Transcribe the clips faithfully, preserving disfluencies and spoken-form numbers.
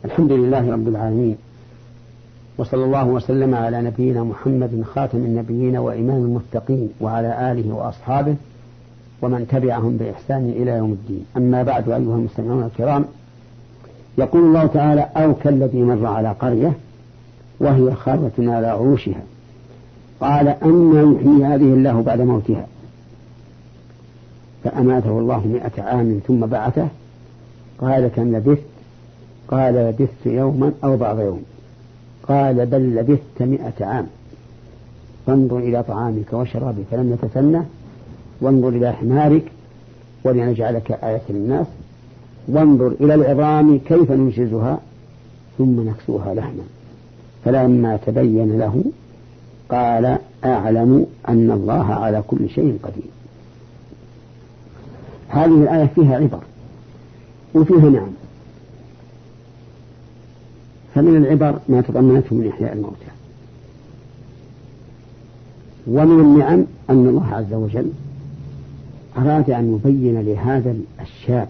الحمد لله رب العالمين، وصلى الله وسلم على نبينا محمد خاتم النبيين وإمام المتقين وعلى آله وأصحابه ومن تبعهم بإحسان إلى يوم الدين. أما بعد، أيها المستمعون الكرام، يقول الله تعالى: أو كالذي مر على قرية وهي خاوية على عروشها قال أنى يحيي هذه الله بعد موتها فأماته الله مئة عام ثم بعثه قال كم لبثت؟ قال لبثت يوما أو بعض يوم. قال بل لبثت مئة عام. فانظر إلى طعامك وشرابك لم يتسنه، وانظر إلى حمارك ولنجعلك آية للناس، وانظر إلى العظام كيف ننشزها ثم نكسوها لحما. فلما تبين له قال أعلم أن الله على كل شيء قدير. هذه الآية فيها عبر وفيها نعم. فمن العبر ما تضمنته من إحياء الموتى، ومن النعم أن الله عز وجل أراد أن يبين لهذا الشاب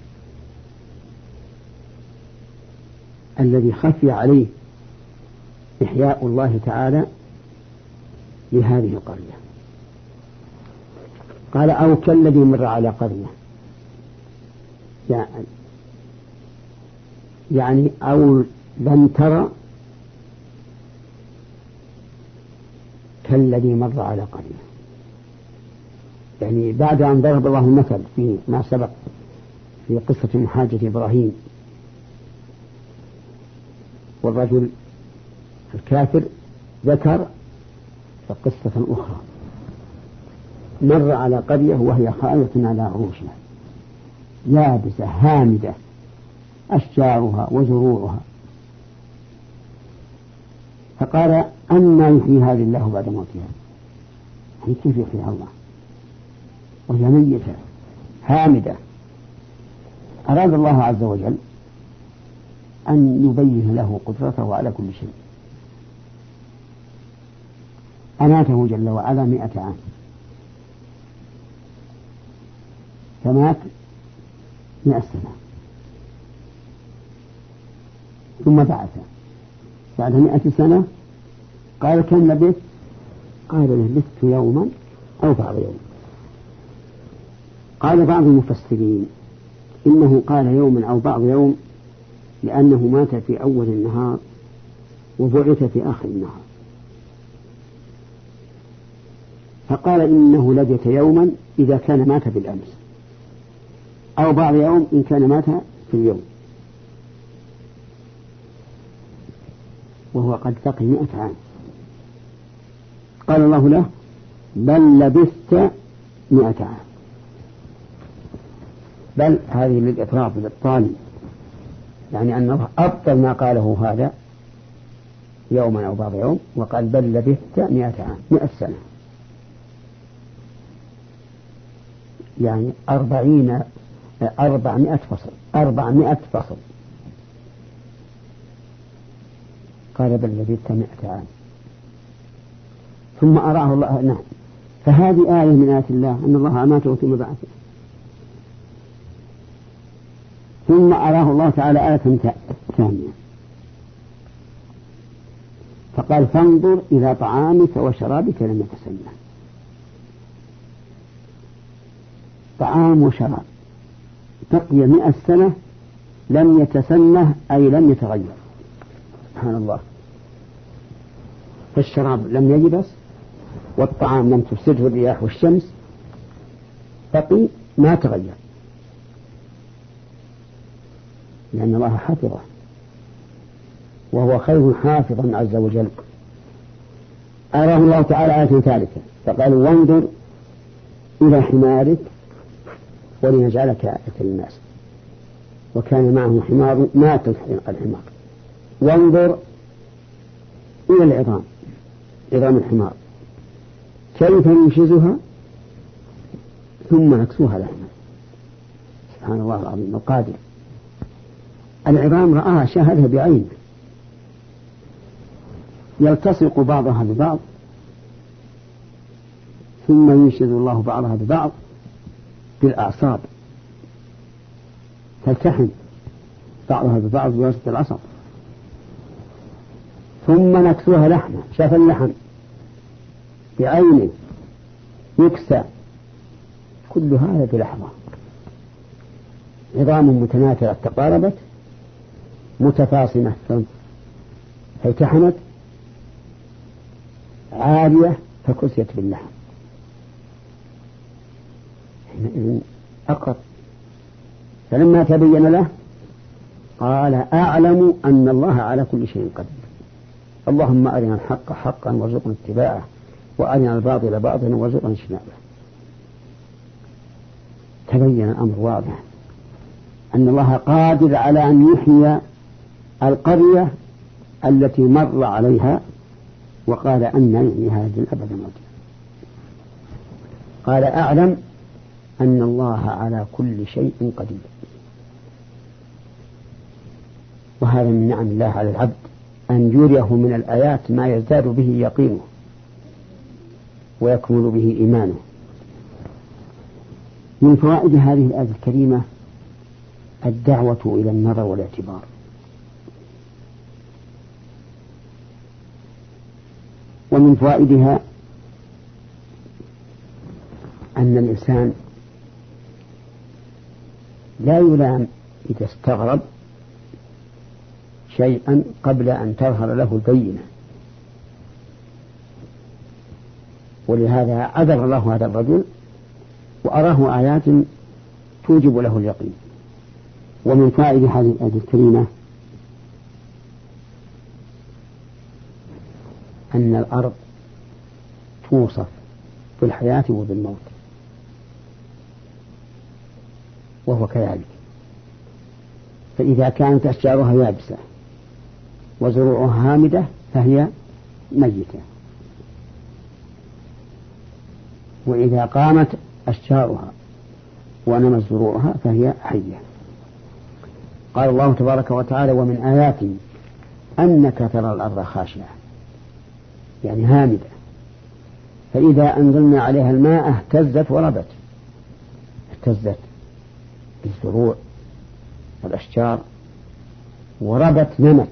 الذي خفي عليه إحياء الله تعالى لهذه القرية. قال أو كالذي مر على قرية، يعني أو لم ترى كالذي مر على قرية، يعني بعد أن ضرب الله المثل في ما سبق في قصة محاجة إبراهيم والرجل الكافر، ذكر قصة أخرى مر على قرية وهي خاوية على عروشها يابسة هامدة أشجارها وزروعها، فقال أنى يحيي هذه الله بعد موتها. يعني كيف يحييها الله وهي ميتة هامدة؟ أراد الله عز وجل أن يبين له قدرته على كل شيء. أماته جل وعلا مئة عام، فمات مئة سنة ثم بعثه بعد مئة سنة. قال كم لبثت؟ قال لبثت يوما أو بعض يوم. قال بعض المفسرين إنه قال يوما أو بعض يوم لأنه مات في أول النهار وبعث في آخر النهار، فقال إنه لبث يوما إذا كان مات بالأمس، أو بعض يوم إن كان مات في اليوم، وهو قد بقي مئة عام. قال الله له بل لبثت مئة عام. بل هذه للإطراف للطالب، يعني أن الله أبطل ما قاله هذا يوما أو بعض يوم، وقال بل لبثت مئة عام، مئة سنة، يعني أربعين أربعمائة فصل أربعمائة فصل. قال بل لبثت مئة عام ثم أراه الله. نعم، فهذه آية من آيات الله أن الله أماته ثم بعثه، ثم أراه الله تعالى آية ثانية فقال فانظر إلى طعامك وشرابك لم يتسنه. طعام وشراب بقي مئة سنة لم يتسنه، أي لم يتغير. سبحان الله. فالشراب لم ييبس والطعام لم تفسده الرياح والشمس، بقي ما تغير، لأن الله حافظه وهو خير حافظا عز وجل. أراه الله تعالى آية ثالثة فقال وانظر إلى حمارك ولنجعلك آية للناس، وكان معه حمار مات الحمار. وانظر إلى العظام، عظام الحمار كيف ننشزها ثم نكسوها لحما. سبحان الله العظيم القادر. العظام رآها شاهدها بعينه، يلتصق بعضها ببعض ثم ينشز الله بعضها ببعض بالأعصاب تلتحم بعضها ببعض بواسطة العصا، ثم نكسوها لحمة. شاف اللحم بعينه يكسى، كل هذا بلحظة، عظام متناثرة تقاربت متفاصمة فالتحمت عالية فكسيت باللحم. حينئذ أقر، فلما تبين له قال أعلم أن الله على كل شيء قدير، اللهم أرنا الحق حقا وارزقنا اتباعه، وأرنا الباطل باطلا وارزقنا اجتنابه. تبين الأمر واضح أن الله قادر على أن يحيي القرية التي مر عليها، وقال أن يحيي هذه الأبد موتا. قال أعلم أن الله على كل شيء قدير. وهذا من نعم الله على العبد أن يريه من الآيات ما يزداد به يقينه ويكمل به إيمانه. من فوائد هذه الآية الكريمة الدعوة إلى النظر والاعتبار. ومن فوائدها أن الإنسان لا يلام إذا استغرب شيئا قبل أن تظهر له البينة، ولهذا عذر الله هذا الرجل وأراه آيات توجب له اليقين. ومن فائد هذه الآية الكريمة أن الأرض توصف بالحياة وبالموت، وهو كذلك. فإذا كانت أشجارها يابسة وزروعها هامدة فهي ميتة، وإذا قامت أشجارها ونمت زروعها فهي حية. قال الله تبارك وتعالى ومن آياته أنك ترى الأرض خاشعة، يعني هامدة، فإذا أنزلنا عليها الماء اهتزت وربت، اهتزت الزروع والأشجار وربت نمت.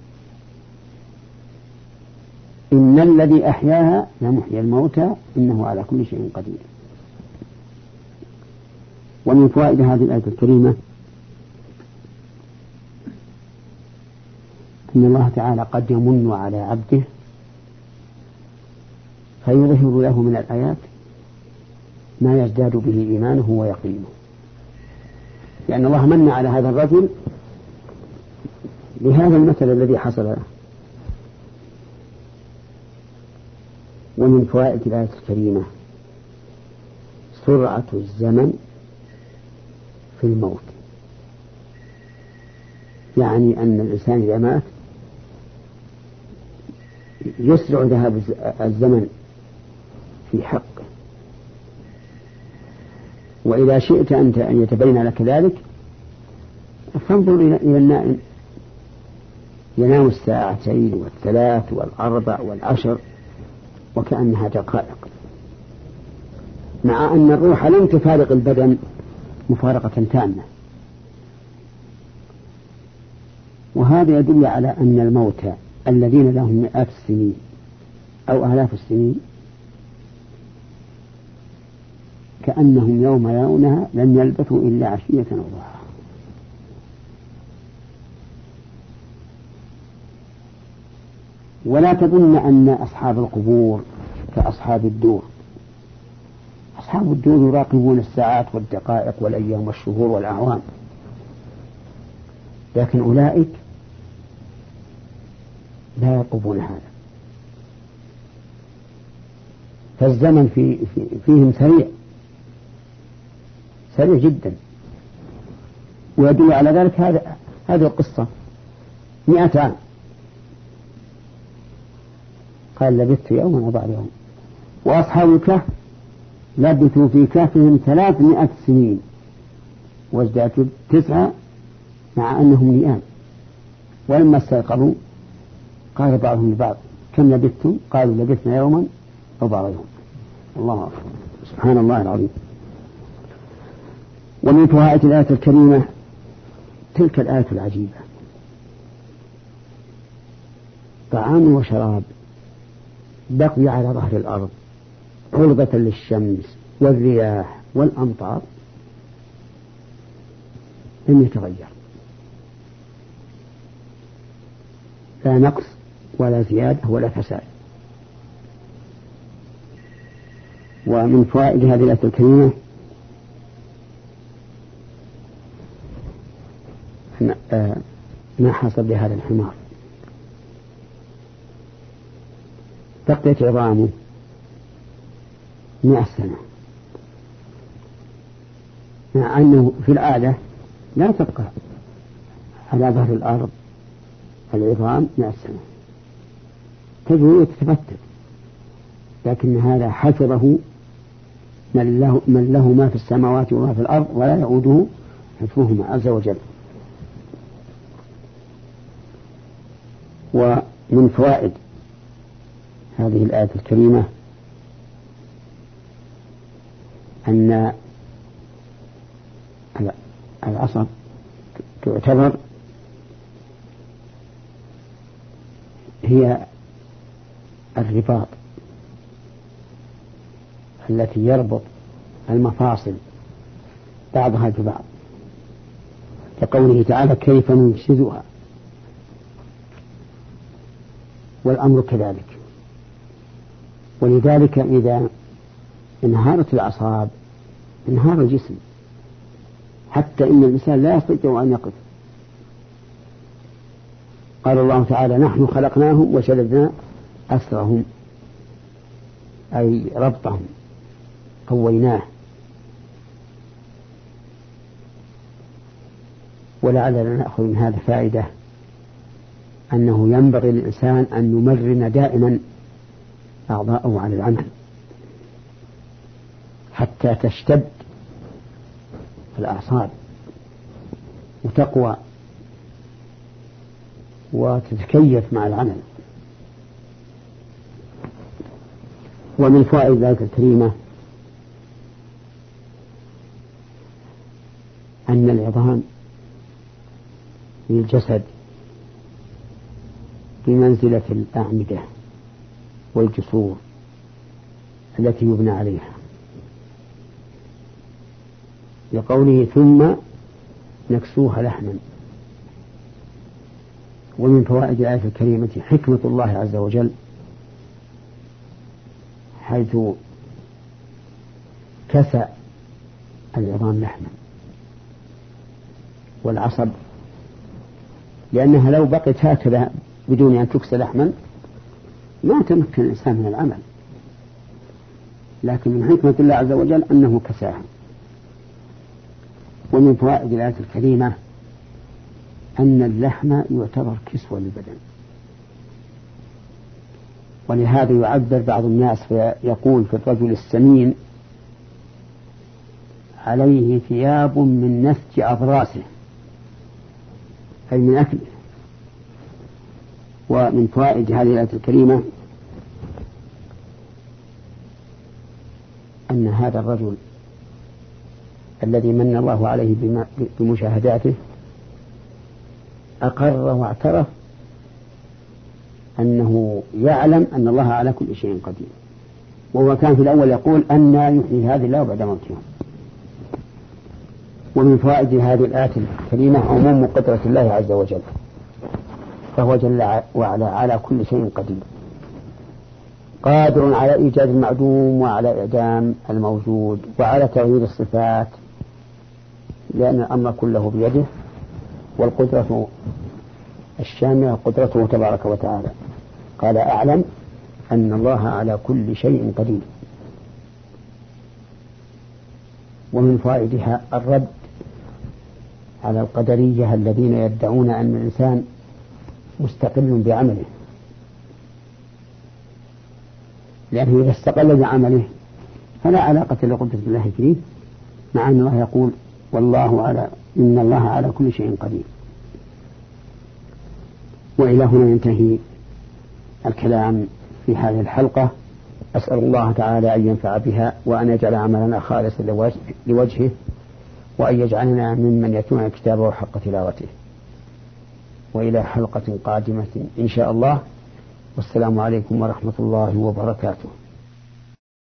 إن الذي أحياها لمحيي الموتى إنه على كل شيء قدير. ومن فوائد هذه الآية الكريمة أن الله تعالى قد يمن على عبده فيظهر له من الآيات ما يزداد به إيمانه ويقينه، لأن الله من على هذا الرجل بهذا المثل الذي حصل له. ومن فوائد الآية الكريمة سرعة الزمن في الموت، يعني أن الإنسان إذا مات يسرع ذهاب الزمن في حقه. وإذا شئت أنت أن يتبين لك ذلك فانظر إلى النائم، ينام الساعتين والثلاث والأربع والعشر وكأنها دقائق، مع أن الروح لم تفارق البدن مفارقة تامة. وهذا يدل على أن الموتى الذين لهم مئات السنين أو آلاف السنين كأنهم يوم يرونها لم يلبثوا إلا عشية أو ضحاها. ولا تظن أن أصحاب القبور كأصحاب الدور. أصحاب الدور يراقبون الساعات والدقائق والأيام والشهور والأعوام، لكن أولئك لا يرقبون هذا، فالزمن في في فيهم سريع سريع جدا. ويدل على ذلك هذا هذه القصة مئة عام، قال لبثت يوما وبعد يوم. وأصحاب الكهف لبثوا في كهفهم ثلاثمائة سنين وازدادوا تسعة مع أنهم نيام. ولما استيقظوا قال بعضهم لبعض كم لبثتم؟ قالوا لبثنا يوما أو بعض يوم. الله أكبر، سبحان الله العظيم. ومن فوائد الآية الكريمة تلك الآية العجيبة، طعام وشراب بقي على ظهر الأرض عرضة للشمس والرياح والأمطار لم يتغير، لا نقص ولا زيادة ولا فساد. ومن فوائد هذه الآية الكريمة ما حصل لهذا الحمار، بقيت عظامه مئة سنة، مع أنه في العادة لا تبقى على ظهر الأرض العظام مئة سنة، تجري وتتفتت، لكن هذا حفظه من له, من له ما في السماوات وما في الأرض ولا يعوده حفظهما عز وجل. ومن فوائد هذه الآية الكريمة أن العصب تعتبر هي الرباط التي يربط المفاصل بعضها ببعض، كقوله تعالى كيف ننشزها، والأمر كذلك. ولذلك إذا انهارت الأعصاب انهار الجسم، حتى إن الإنسان لا يستطيع أن يقف. قال الله تعالى نحن خلقناهم وشددنا أسرهم، أي ربطهم قويناه. ولعلنا نأخذ من هذا فائدة أنه ينبغي للإنسان أن يمرن دائما أعضاءه على العمل حتى تشتد الأعصاب وتقوى وتتكيف مع العمل. ومن فوائد ذلك الكريمة أن العظام للجسد بمنزلة الأعمدة والجسور التي يبنى عليها، لقوله ثم نكسوها لحما. ومن فوائد الآية الكريمة حكمة الله عز وجل، حيث كسى العظام لحما والعصب، لأنها لو بقت هكذا بدون أن تكسى لحما ما تمكن الإنسان من العمل، لكن من حكمة الله عز وجل أنه كساها. ومن فوائد الآية الكريمة أن اللحم يعتبر كسوة للبدن، ولهذا يعبر بعض الناس فيقول في الرجل السمين عليه ثياب من نسج أضراسه، أي من أكله. ومن فوائد هذه الآية الكريمة أن هذا الرجل الذي من الله عليه بمشاهداته أقر واعترف أنه يعلم أن الله على كل شيء قدير، وهو كان في الأول يقول أن يحيي هذه الله بعد موتها. ومن فوائد هذه الآية الكريمة عموم قدرة الله عز وجل، فهو جل وعلا على كل شيء قدير، قادر على إيجاد المعدوم وعلى إعدام الموجود وعلى تغيير الصفات، لأن الأمر كله بيده، والقدرة الشاملة قدرته تبارك وتعالى. قال أعلم أن الله على كل شيء قدير. ومن فوائدها الرد على القدرية الذين يدعون أن الإنسان مستقل بعمله، لأنه إذا استقل بعمله فلا علاقة لقدرة الله فيه، مع أن الله يقول والله على إن الله على كل شيء قدير. وإلى هنا ينتهي الكلام في هذه الحلقة. أسأل الله تعالى أن ينفع بها وأن يجعل عملنا خالصا لوجهه، وأن يجعلنا ممن يتلون كتابه حق تلاوته. وإلى حلقة قادمة إن شاء الله، والسلام عليكم ورحمة الله وبركاته.